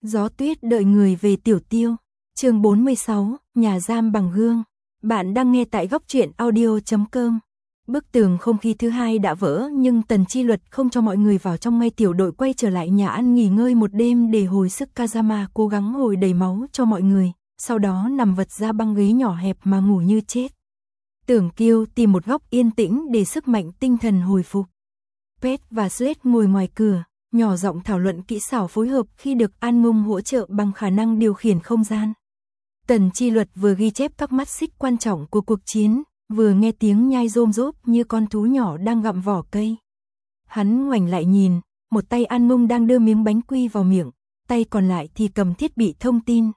Gió tuyết đợi người về Tiểu Tiêu. Chương 46, nhà giam bằng gương. Bạn đang nghe tại góc truyện audio.com. Bức tường không khí thứ hai đã vỡ nhưng Tần Chi Luật không cho mọi người vào trong ngay tiểu đội quay trở lại nhà ăn nghỉ ngơi một đêm để hồi sức. Kazama cố gắng hồi đầy máu cho mọi người, sau đó nằm vật ra băng ghế nhỏ hẹp mà ngủ như chết. Tưởng Kiêu tìm một góc yên tĩnh để sức mạnh tinh thần hồi phục. Pet và Slade ngồi ngoài cửa, nhỏ giọng thảo luận kỹ xảo phối hợp khi được An Ngông hỗ trợ bằng khả năng điều khiển không gian. Tần Chi Luật vừa ghi chép các mắt xích quan trọng của cuộc chiến, vừa nghe tiếng nhai rôm rốp như con thú nhỏ đang gặm vỏ cây. Hắn ngoảnh lại nhìn, một tay An Ngông đang đưa miếng bánh quy vào miệng, tay còn lại thì cầm thiết bị thông tin.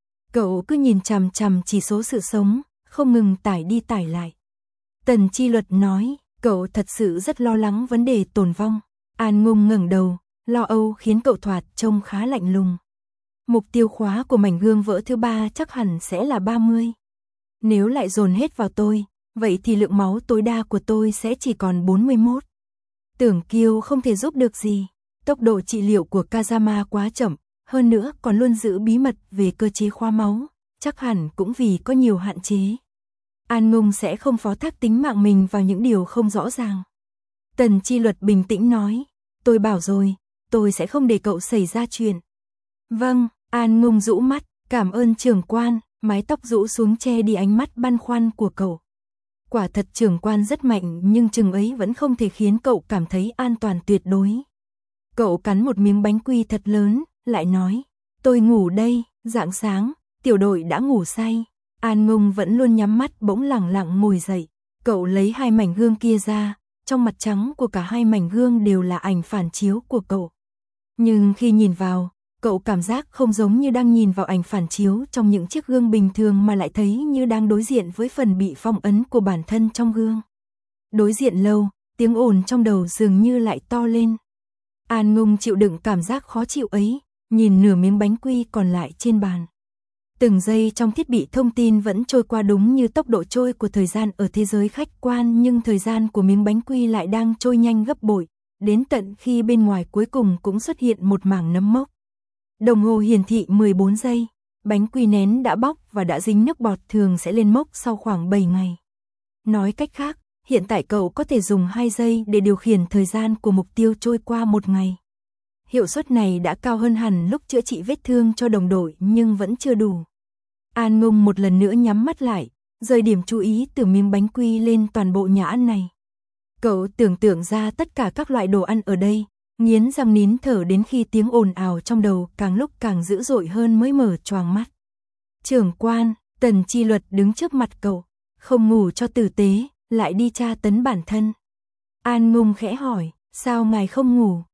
Cậu cứ nhìn chằm chằm chỉ số sự sống, không ngừng tải đi tải lại. Tần Chi Luật nói, cậu thật sự rất lo lắng vấn đề tồn vong. An Ngông ngẩng đầu, lo âu khiến cậu thoạt trông khá lạnh lùng. Mục tiêu khóa của mảnh gương vỡ thứ 3 chắc hẳn sẽ là 30. Nếu lại dồn hết vào tôi, vậy thì lượng máu tối đa của tôi sẽ chỉ còn 41. Tưởng Kiêu không thể giúp được gì. Tốc độ trị liệu của Kazama quá chậm, hơn nữa còn luôn giữ bí mật về cơ chế khoa máu, chắc hẳn cũng vì có nhiều hạn chế. An Ngông sẽ không phó thác tính mạng mình vào những điều không rõ ràng. Tần Chi Luật bình tĩnh nói, tôi bảo rồi, tôi sẽ không để cậu xảy ra chuyện. Vâng, An Ngông rũ mắt, cảm ơn trưởng quan, mái tóc rũ xuống che đi ánh mắt băn khoăn của cậu. Quả thật trưởng quan rất mạnh nhưng chừng ấy vẫn không thể khiến cậu cảm thấy an toàn tuyệt đối. Cậu cắn một miếng bánh quy thật lớn, lại nói, tôi ngủ đây. Rạng sáng, tiểu đội đã ngủ say. An Ngông vẫn luôn nhắm mắt bỗng lẳng lặng ngồi dậy. Cậu lấy 2 mảnh gương kia ra, trong mặt trắng của cả 2 mảnh gương đều là ảnh phản chiếu của cậu. Nhưng khi nhìn vào, cậu cảm giác không giống như đang nhìn vào ảnh phản chiếu trong những chiếc gương bình thường mà lại thấy như đang đối diện với phần bị phong ấn của bản thân trong gương. Đối diện lâu, tiếng ồn trong đầu dường như lại to lên. An Ngông chịu đựng cảm giác khó chịu ấy, nhìn nửa miếng bánh quy còn lại trên bàn. Từng giây trong thiết bị thông tin vẫn trôi qua đúng như tốc độ trôi của thời gian ở thế giới khách quan, nhưng thời gian của miếng bánh quy lại đang trôi nhanh gấp bội, đến tận khi bên ngoài cuối cùng cũng xuất hiện một mảng nấm mốc. Đồng hồ hiển thị 14 giây, bánh quy nén đã bóc và đã dính nước bọt thường sẽ lên mốc sau khoảng 7 ngày. Nói cách khác, hiện tại cậu có thể dùng 2 giây để điều khiển thời gian của mục tiêu trôi qua 1 ngày. Hiệu suất này đã cao hơn hẳn lúc chữa trị vết thương cho đồng đội nhưng vẫn chưa đủ. An Ngông một lần nữa nhắm mắt lại, rời điểm chú ý từ miếng bánh quy lên toàn bộ nhà ăn này. Cậu tưởng tượng ra tất cả các loại đồ ăn ở đây, nghiến răng nín thở đến khi tiếng ồn ào trong đầu càng lúc càng dữ dội hơn mới mở choàng mắt. Trưởng quan, Tần Chi Luật đứng trước mặt cậu, không ngủ cho tử tế, lại đi tra tấn bản thân. An Ngông khẽ hỏi, sao ngài không ngủ?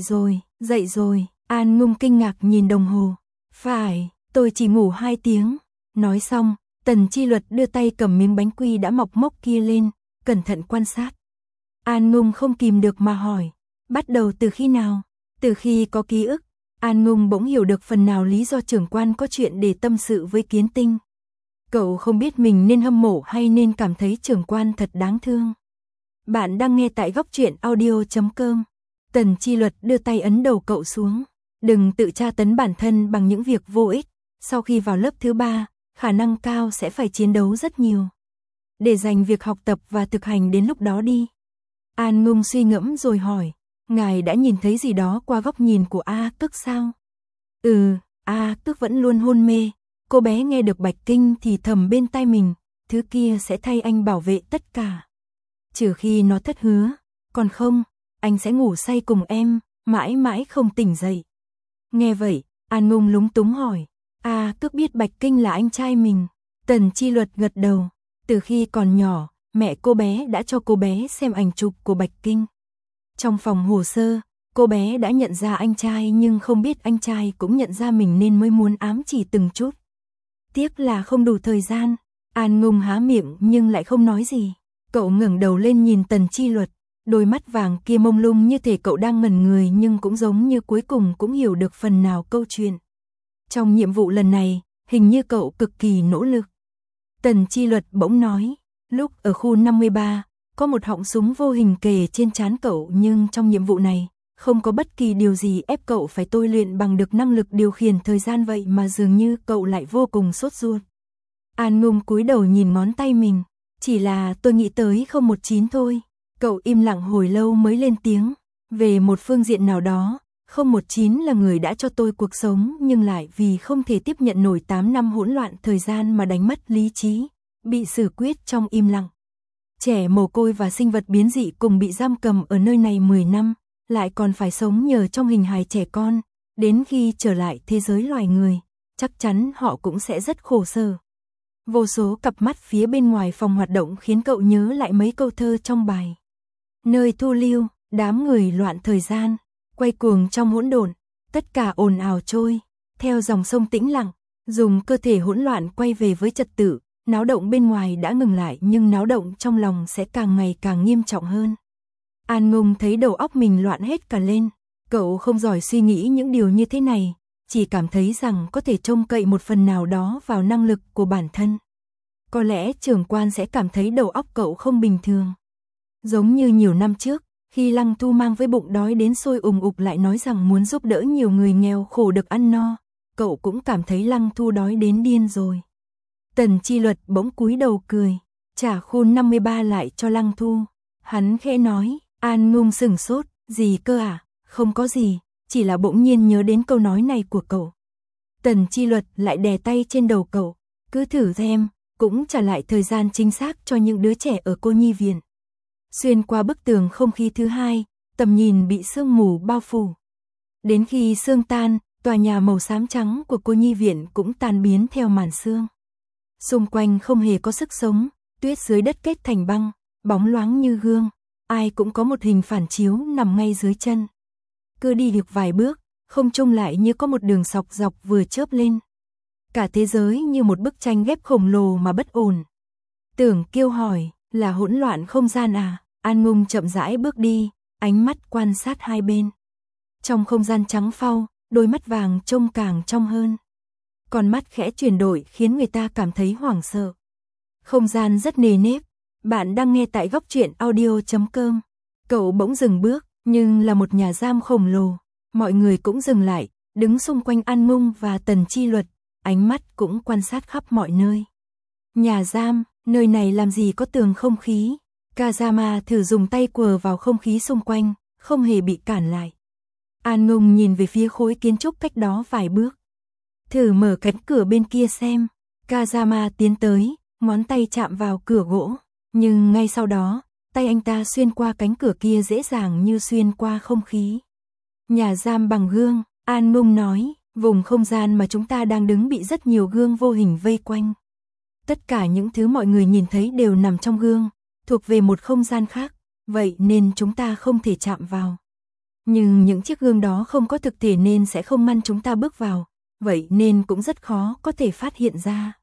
Dậy rồi. An Ngông kinh ngạc nhìn đồng hồ. Phải, tôi chỉ ngủ 2 tiếng. Nói xong, Tần Chi Luật đưa tay cầm miếng bánh quy đã mọc mốc kia lên, cẩn thận quan sát. An Ngông không kìm được mà hỏi, bắt đầu từ khi nào? Từ khi có ký ức. An Ngông bỗng hiểu được phần nào lý do trưởng quan có chuyện để tâm sự với Kiến Tinh. Cậu không biết mình nên hâm mộ hay nên cảm thấy trưởng quan thật đáng thương. Bạn đang nghe tại góc truyện audio.com. Tần Chi Luật đưa tay ấn đầu cậu xuống. Đừng tự tra tấn bản thân bằng những việc vô ích. Sau khi vào lớp thứ 3, khả năng cao sẽ phải chiến đấu rất nhiều. Để dành việc học tập và thực hành đến lúc đó đi. An Ngông suy ngẫm rồi hỏi, ngài đã nhìn thấy gì đó qua góc nhìn của A Tức sao? A Tức vẫn luôn hôn mê. Cô bé nghe được Bạch Kinh thì thầm bên tai mình, thứ kia sẽ thay anh bảo vệ tất cả. Trừ khi nó thất hứa, còn không, anh sẽ ngủ say cùng em, mãi mãi không tỉnh dậy. Nghe vậy, An Ngông lúng túng hỏi, Tước biết Bạch Kinh là anh trai mình. Tần Chi Luật gật đầu, từ khi còn nhỏ, mẹ cô bé đã cho cô bé xem ảnh chụp của Bạch Kinh. Trong phòng hồ sơ, cô bé đã nhận ra anh trai nhưng không biết anh trai cũng nhận ra mình nên mới muốn ám chỉ từng chút. Tiếc là không đủ thời gian. An Ngông há miệng nhưng lại không nói gì. Cậu ngẩng đầu lên nhìn Tần Chi Luật, đôi mắt vàng kia mông lung như thể cậu đang ngẩn người nhưng cũng giống như cuối cùng cũng hiểu được phần nào câu chuyện. Trong nhiệm vụ lần này, hình như cậu cực kỳ nỗ lực. Tần Chi Luật bỗng nói, lúc ở khu 53, có một họng súng vô hình kề trên trán cậu nhưng trong nhiệm vụ này, Không có bất kỳ điều gì ép cậu phải tôi luyện bằng được năng lực điều khiển thời gian vậy mà dường như cậu lại vô cùng sốt ruột. An Ngung cúi đầu nhìn ngón tay mình, chỉ là tôi nghĩ tới 019 thôi. Cậu im lặng hồi lâu mới lên tiếng, về một phương diện nào đó, 019 là người đã cho tôi cuộc sống nhưng lại vì không thể tiếp nhận nổi 8 năm hỗn loạn thời gian mà đánh mất lý trí, bị xử quyết trong im lặng. Trẻ mồ côi và sinh vật biến dị cùng bị giam cầm ở nơi này 10 năm, lại còn phải sống nhờ trong hình hài trẻ con, đến khi trở lại thế giới loài người, chắc chắn họ cũng sẽ rất khổ sở. Vô số cặp mắt phía bên ngoài phòng hoạt động khiến cậu nhớ lại mấy câu thơ trong bài. Nơi thu lưu, đám người loạn thời gian, quay cuồng trong hỗn độn, tất cả ồn ào trôi, theo dòng sông tĩnh lặng, dùng cơ thể hỗn loạn quay về với trật tự, náo động bên ngoài đã ngừng lại nhưng náo động trong lòng sẽ càng ngày càng nghiêm trọng hơn. An Ngung thấy đầu óc mình loạn hết cả lên, cậu không giỏi suy nghĩ những điều như thế này, chỉ cảm thấy rằng có thể trông cậy một phần nào đó vào năng lực của bản thân. Có lẽ trưởng quan sẽ cảm thấy đầu óc cậu không bình thường. Giống như nhiều năm trước, khi Lăng Thu mang với bụng đói đến sôi ùng ục lại nói rằng muốn giúp đỡ nhiều người nghèo khổ được ăn no, cậu cũng cảm thấy Lăng Thu đói đến điên rồi. Tần Chi Luật bỗng cúi đầu cười, trả khuôn 53 lại cho Lăng Thu. Hắn khẽ nói, An Ngung sửng sốt, gì cơ à? Không có gì, chỉ là bỗng nhiên nhớ đến câu nói này của cậu. Tần Chi Luật lại đè tay trên đầu cậu, cứ thử xem, cũng trả lại thời gian chính xác cho những đứa trẻ ở cô nhi viện. Xuyên qua bức tường không khí thứ hai, tầm nhìn bị sương mù bao phủ. Đến khi sương tan, tòa nhà màu xám trắng của cô nhi viện cũng tan biến theo màn sương. Xung quanh không hề có sức sống, tuyết dưới đất kết thành băng, bóng loáng như gương, ai cũng có một hình phản chiếu nằm ngay dưới chân. Cứ đi được vài bước, không trung lại như có một đường sọc dọc vừa chớp lên. Cả thế giới như một bức tranh ghép khổng lồ mà bất ổn. Tưởng Kiêu hỏi, là hỗn loạn không gian à? An Ngung chậm rãi bước đi, ánh mắt quan sát hai bên. Trong không gian trắng phau, đôi mắt vàng trông càng trong hơn. Con mắt khẽ chuyển đổi khiến người ta cảm thấy hoảng sợ. Không gian rất nề nếp. Bạn đang nghe tại góc truyện audio.com. Cậu bỗng dừng bước, nhưng là một nhà giam khổng lồ. Mọi người cũng dừng lại, đứng xung quanh An Ngung và Tần Chi Luật, ánh mắt cũng quan sát khắp mọi nơi. Nhà giam, nơi này làm gì có tường không khí? Kazama thử dùng tay quờ vào không khí xung quanh, không hề bị cản lại. An Ngung nhìn về phía khối kiến trúc cách đó vài bước. Thử mở cánh cửa bên kia xem. Kazama tiến tới, ngón tay chạm vào cửa gỗ. Nhưng ngay sau đó, tay anh ta xuyên qua cánh cửa kia dễ dàng như xuyên qua không khí. Nhà giam bằng gương, An Ngung nói, vùng không gian mà chúng ta đang đứng bị rất nhiều gương vô hình vây quanh. Tất cả những thứ mọi người nhìn thấy đều nằm trong gương, thuộc về một không gian khác, vậy nên chúng ta không thể chạm vào. Nhưng những chiếc gương đó không có thực thể nên sẽ không ngăn chúng ta bước vào, vậy nên cũng rất khó có thể phát hiện ra.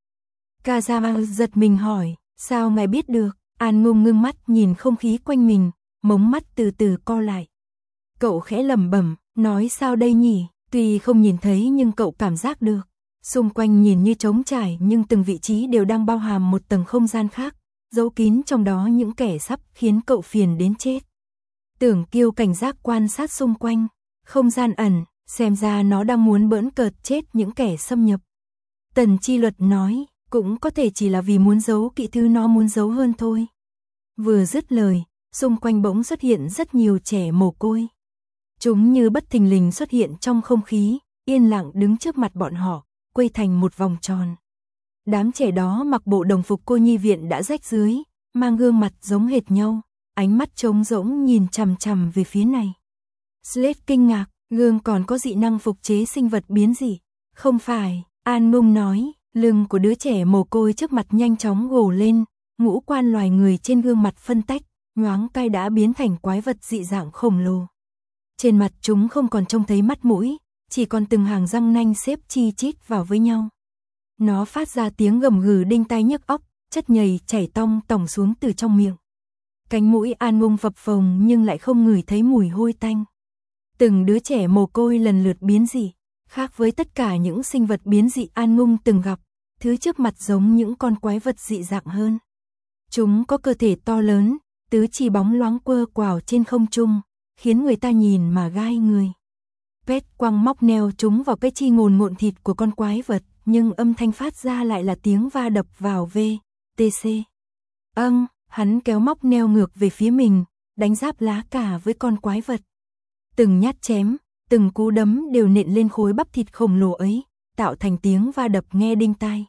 Kazama giật mình hỏi, sao ngài biết được? An Ngung ngưng mắt nhìn không khí quanh mình, mống mắt từ từ co lại. Cậu khẽ lẩm bẩm, nói sao đây nhỉ? Tuy không nhìn thấy nhưng cậu cảm giác được. Xung quanh nhìn như trống trải nhưng từng vị trí đều đang bao hàm một tầng không gian khác, giấu kín trong đó những kẻ sắp khiến cậu phiền đến chết. Tưởng Kiêu cảnh giác quan sát xung quanh, không gian ẩn, xem ra nó đang muốn bỡn cợt chết những kẻ xâm nhập. Tần Chi Luật nói, cũng có thể chỉ là vì muốn giấu kỹ thứ nó muốn giấu hơn thôi. Vừa dứt lời, xung quanh bỗng xuất hiện rất nhiều trẻ mồ côi. Chúng như bất thình lình xuất hiện trong không khí, yên lặng đứng trước mặt bọn họ, quây thành một vòng tròn. Đám trẻ đó mặc bộ đồng phục cô nhi viện đã rách rưới, mang gương mặt giống hệt nhau, ánh mắt trống rỗng nhìn chằm chằm về phía này. Slade kinh ngạc, gương còn có dị năng phục chế sinh vật biến dị. Không phải, An Ngung nói, lưng của đứa trẻ mồ côi trước mặt nhanh chóng gồ lên, ngũ quan loài người trên gương mặt phân tách, nhoáng cái đã biến thành quái vật dị dạng khổng lồ. Trên mặt chúng không còn trông thấy mắt mũi, chỉ còn từng hàng răng nanh xếp chi chít vào với nhau. Nó phát ra tiếng gầm gừ đinh tai nhức óc, chất nhầy chảy tong tỏng xuống từ trong miệng. Cánh mũi An Ngung phập phồng nhưng lại không ngửi thấy mùi hôi tanh. Từng đứa trẻ mồ côi lần lượt biến dị, khác với tất cả những sinh vật biến dị An Ngung từng gặp, thứ trước mặt giống những con quái vật dị dạng hơn. Chúng có cơ thể to lớn, tứ chi bóng loáng quơ quào trên không trung, khiến người ta nhìn mà gai người. Pet quăng móc neo trúng vào cái chi ngồn ngộn thịt của con quái vật, nhưng âm thanh phát ra lại là tiếng va đập vào VTC. Hắn kéo móc neo ngược về phía mình, đánh giáp lá cả với con quái vật. Từng nhát chém, từng cú đấm đều nện lên khối bắp thịt khổng lồ ấy, tạo thành tiếng va đập nghe đinh tai.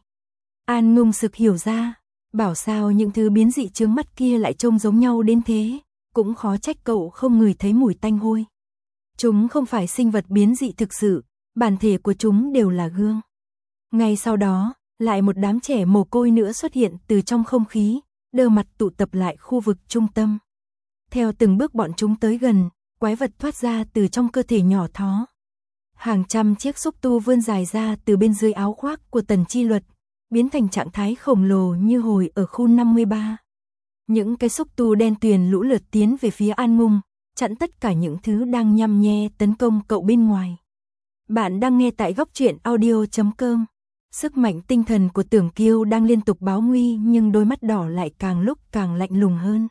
An Ngung sực hiểu ra, bảo sao những thứ biến dị chướng mắt kia lại trông giống nhau đến thế, cũng khó trách cậu không ngửi thấy mùi tanh hôi. Chúng không phải sinh vật biến dị thực sự, bản thể của chúng đều là gương. Ngay sau đó, lại một đám trẻ mồ côi nữa xuất hiện từ trong không khí, đơ mặt tụ tập lại khu vực trung tâm. Theo từng bước bọn chúng tới gần, quái vật thoát ra từ trong cơ thể nhỏ thó. Hàng trăm chiếc xúc tu vươn dài ra từ bên dưới áo khoác của Tần Chi Luật, biến thành trạng thái khổng lồ như hồi ở khu 53. Những cái xúc tu đen tuyền lũ lượt tiến về phía An Ngung, chặn tất cả những thứ đang nhăm nhe tấn công cậu bên ngoài. Bạn đang nghe tại góc truyện audio.com. Sức mạnh tinh thần của Tưởng Kiêu đang liên tục báo nguy, nhưng đôi mắt đỏ lại càng lúc càng lạnh lùng hơn.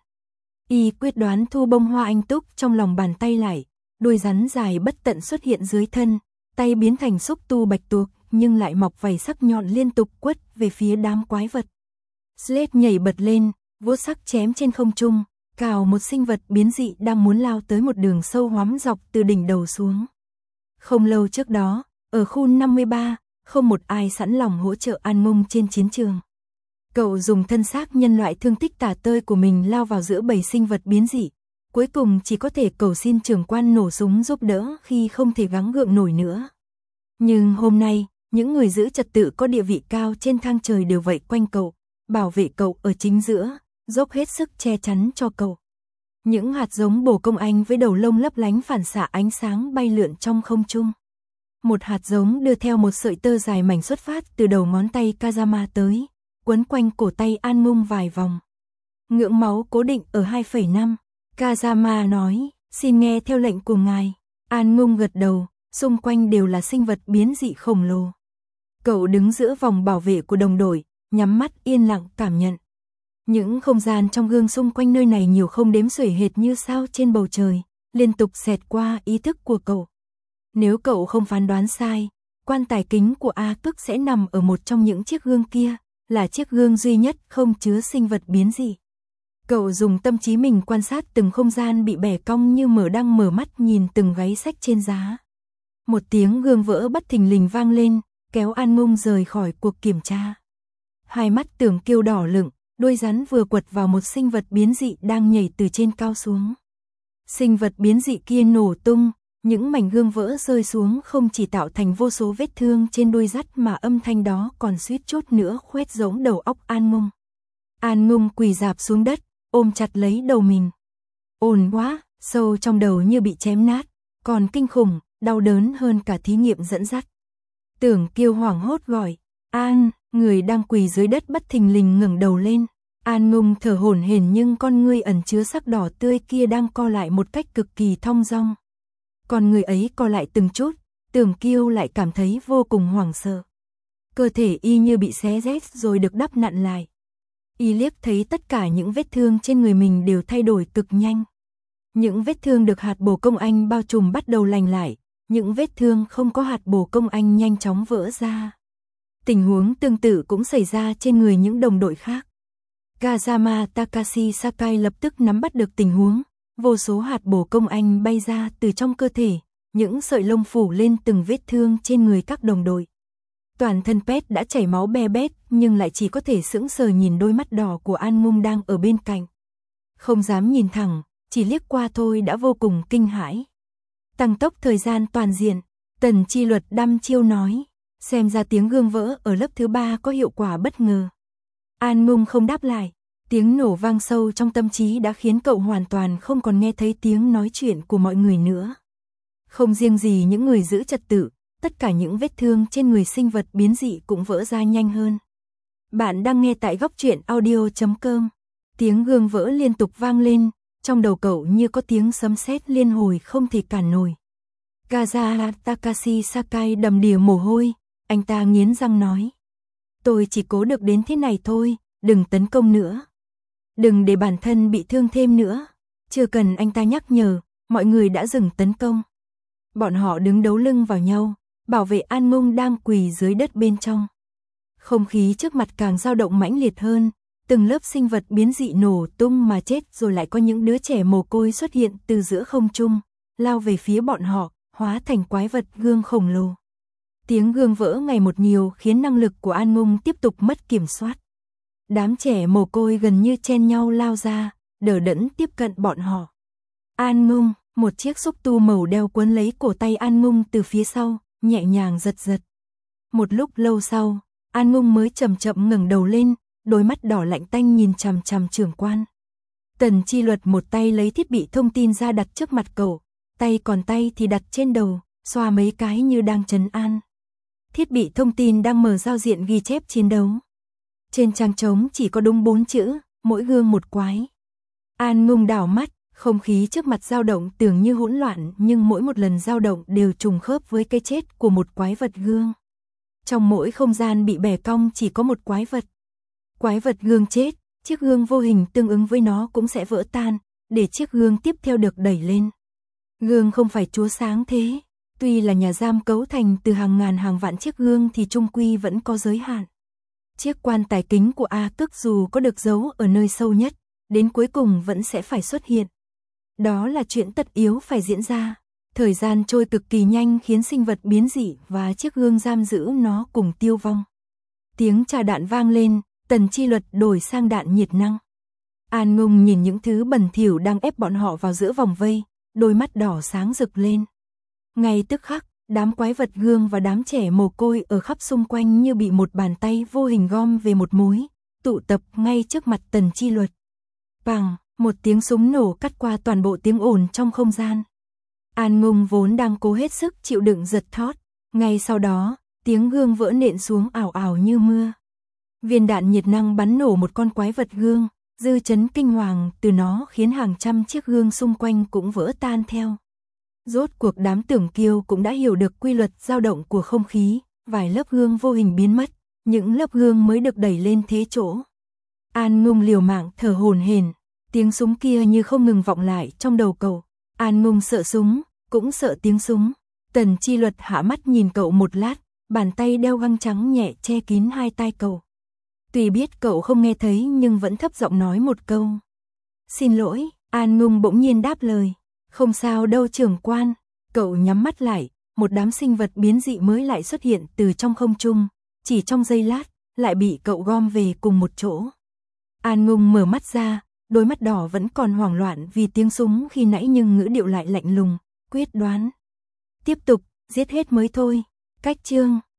Y quyết đoán thu bông hoa anh túc trong lòng bàn tay lại, đuôi rắn dài bất tận xuất hiện dưới thân, tay biến thành xúc tu bạch tuộc, nhưng lại mọc vảy sắc nhọn liên tục quất về phía đám quái vật. Slade nhảy bật lên, vuốt sắc chém trên không trung, cào một sinh vật biến dị đang muốn lao tới một đường sâu hoắm dọc từ đỉnh đầu xuống. Không lâu trước đó, ở khu 53, không một ai sẵn lòng hỗ trợ An Ngung trên chiến trường. Cậu dùng thân xác nhân loại thương tích tả tơi của mình lao vào giữa bầy sinh vật biến dị, cuối cùng chỉ có thể cầu xin trưởng quan nổ súng giúp đỡ khi không thể gắng gượng nổi nữa. Nhưng hôm nay, những người giữ trật tự có địa vị cao trên thang trời đều vây quanh cậu, bảo vệ cậu ở chính giữa, dốc hết sức che chắn cho cậu. Những hạt giống bồ công anh với đầu lông lấp lánh phản xạ ánh sáng bay lượn trong không trung. Một hạt giống đưa theo một sợi tơ dài mảnh xuất phát từ đầu ngón tay Kazama tới, quấn quanh cổ tay An Ngung vài vòng. Ngưỡng máu cố định ở 2,5. Kazama nói, xin nghe theo lệnh của ngài. An Ngung gật đầu, xung quanh đều là sinh vật biến dị khổng lồ. Cậu đứng giữa vòng bảo vệ của đồng đội, nhắm mắt yên lặng cảm nhận. Những không gian trong gương xung quanh nơi này nhiều không đếm xuể hệt như sao trên bầu trời, liên tục xẹt qua ý thức của cậu. Nếu cậu không phán đoán sai, quan tài kính của A Tức sẽ nằm ở một trong những chiếc gương kia, là chiếc gương duy nhất không chứa sinh vật biến dị. Cậu dùng tâm trí mình quan sát từng không gian bị bẻ cong như đang mở mắt nhìn từng gáy sách trên giá. Một tiếng gương vỡ bất thình lình vang lên, kéo An Ngung rời khỏi cuộc kiểm tra. Hai mắt Tưởng Kiêu đỏ lựng, đuôi rắn vừa quật vào một sinh vật biến dị đang nhảy từ trên cao xuống. Sinh vật biến dị kia nổ tung, những mảnh gương vỡ rơi xuống không chỉ tạo thành vô số vết thương trên đuôi rắn mà âm thanh đó còn suýt chút nữa khoét rỗng đầu óc An Ngung. An Ngung quỳ rạp xuống đất, ôm chặt lấy đầu mình. Ồn quá, sâu trong đầu như bị chém nát, còn kinh khủng, đau đớn hơn cả thí nghiệm dẫn dắt. Tưởng Kiêu hoảng hốt gọi, An, người đang quỳ dưới đất bất thình lình ngẩng đầu lên. An Ngung thở hổn hển nhưng con ngươi ẩn chứa sắc đỏ tươi kia đang co lại một cách cực kỳ thong dong. Con người ấy co lại từng chút, Tưởng Kiêu lại cảm thấy vô cùng hoảng sợ. Cơ thể y như bị xé rách rồi được đắp nặn lại. Y liếc thấy tất cả những vết thương trên người mình đều thay đổi cực nhanh. Những vết thương được hạt bồ công anh bao trùm bắt đầu lành lại, những vết thương không có hạt bồ công anh nhanh chóng vỡ ra. Tình huống tương tự cũng xảy ra trên người những đồng đội khác. Kazama Takashi Sakai lập tức nắm bắt được tình huống, vô số hạt bồ công anh bay ra từ trong cơ thể, những sợi lông phủ lên từng vết thương trên người các đồng đội. Toàn thân Pet đã chảy máu be bét nhưng lại chỉ có thể sững sờ nhìn đôi mắt đỏ của An Ngung đang ở bên cạnh. Không dám nhìn thẳng, chỉ liếc qua thôi đã vô cùng kinh hãi. Tăng tốc thời gian toàn diện, Tần Chi Luật đăm chiêu nói, xem ra tiếng gương vỡ ở lớp thứ 3 có hiệu quả bất ngờ. An Ngung không đáp lại, tiếng nổ vang sâu trong tâm trí đã khiến cậu hoàn toàn không còn nghe thấy tiếng nói chuyện của mọi người nữa. Không riêng gì những người giữ trật tự, tất cả những vết thương trên người sinh vật biến dị cũng vỡ ra nhanh hơn. Bạn đang nghe tại góc truyện audio.com. Tiếng gương vỡ liên tục vang lên, trong đầu cậu như có tiếng sấm sét liên hồi không thể cản nổi. Kaza Takashi Sakai đầm đìa mồ hôi, anh ta nghiến răng nói. Tôi chỉ cố được đến thế này thôi, đừng tấn công nữa. Đừng để bản thân bị thương thêm nữa. Chưa cần anh ta nhắc nhở, mọi người đã dừng tấn công. Bọn họ đứng đấu lưng vào nhau, bảo vệ An Ngông đang quỳ dưới đất bên trong. Không khí trước mặt càng dao động mãnh liệt hơn, từng lớp sinh vật biến dị nổ tung mà chết, rồi lại có những đứa trẻ mồ côi xuất hiện từ giữa không trung, lao về phía bọn họ, hóa thành quái vật gương khổng lồ. Tiếng gương vỡ ngày một nhiều khiến năng lực của An Ngông tiếp tục mất kiểm soát. Đám trẻ mồ côi gần như chen nhau lao ra, đờ đẫn tiếp cận bọn họ. An Ngông, một chiếc xúc tu màu đeo quấn lấy cổ tay An Ngông từ phía sau, nhẹ nhàng giật giật. Một lúc lâu sau, An Ngông mới chậm chậm ngẩng đầu lên, đôi mắt đỏ lạnh tanh nhìn chằm chằm trưởng quan. Tần Chi Luật một tay lấy thiết bị thông tin ra đặt trước mặt cậu, tay còn tay thì đặt trên đầu, xoa mấy cái như đang trấn an. Thiết bị thông tin đang mở giao diện ghi chép chiến đấu. Trên trang trống chỉ có đúng 4 chữ, mỗi gương một quái. An Ngông đảo mắt, không khí trước mặt dao động tưởng như hỗn loạn, nhưng mỗi một lần dao động đều trùng khớp với cái chết của một quái vật gương. Trong mỗi không gian bị bẻ cong chỉ có một quái vật. Quái vật gương chết, chiếc gương vô hình tương ứng với nó cũng sẽ vỡ tan, để chiếc gương tiếp theo được đẩy lên. Gương không phải chúa sáng thế, tuy là nhà giam cấu thành từ hàng ngàn hàng vạn chiếc gương thì chung quy vẫn có giới hạn. Chiếc quan tài kính của A Tức dù có được giấu ở nơi sâu nhất, đến cuối cùng vẫn sẽ phải xuất hiện. Đó là chuyện tất yếu phải diễn ra. Thời gian trôi cực kỳ nhanh khiến sinh vật biến dị và chiếc gương giam giữ nó cùng tiêu vong. Tiếng trà đạn vang lên, Tần Chi Luật đổi sang đạn nhiệt năng. An Ngông nhìn những thứ bẩn thỉu đang ép bọn họ vào giữa vòng vây, đôi mắt đỏ sáng rực lên. Ngay tức khắc, đám quái vật gương và đám trẻ mồ côi ở khắp xung quanh như bị một bàn tay vô hình gom về một mối, tụ tập ngay trước mặt Tần Chi Luật. Bang, một tiếng súng nổ cắt qua toàn bộ tiếng ồn trong không gian. An Ngông vốn đang cố hết sức chịu đựng giật thót, ngay sau đó, tiếng gương vỡ nện xuống ảo ảo như mưa. Viên đạn nhiệt năng bắn nổ một con quái vật gương, dư chấn kinh hoàng từ nó khiến hàng trăm chiếc gương xung quanh cũng vỡ tan theo. Rốt cuộc đám tưởng kiêu cũng đã hiểu được quy luật dao động của không khí, vài lớp gương vô hình biến mất, những lớp gương mới được đẩy lên thế chỗ. An Ngông liều mạng thở hổn hển, tiếng súng kia như không ngừng vọng lại trong đầu cậu. An Ngông sợ súng, cũng sợ tiếng súng. Tần Chi Luật hạ mắt nhìn cậu một lát, bàn tay đeo găng trắng nhẹ che kín hai tai cậu. Tuy biết cậu không nghe thấy nhưng vẫn thấp giọng nói một câu. Xin lỗi, An Ngông bỗng nhiên đáp lời. Không sao đâu trưởng quan. Cậu nhắm mắt lại, một đám sinh vật biến dị mới lại xuất hiện từ trong không trung. Chỉ trong giây lát, lại bị cậu gom về cùng một chỗ. An Ngông mở mắt ra, đôi mắt đỏ vẫn còn hoảng loạn vì tiếng súng khi nãy nhưng ngữ điệu lại lạnh lùng, quyết đoán. Tiếp tục, giết hết mới thôi. Cách chương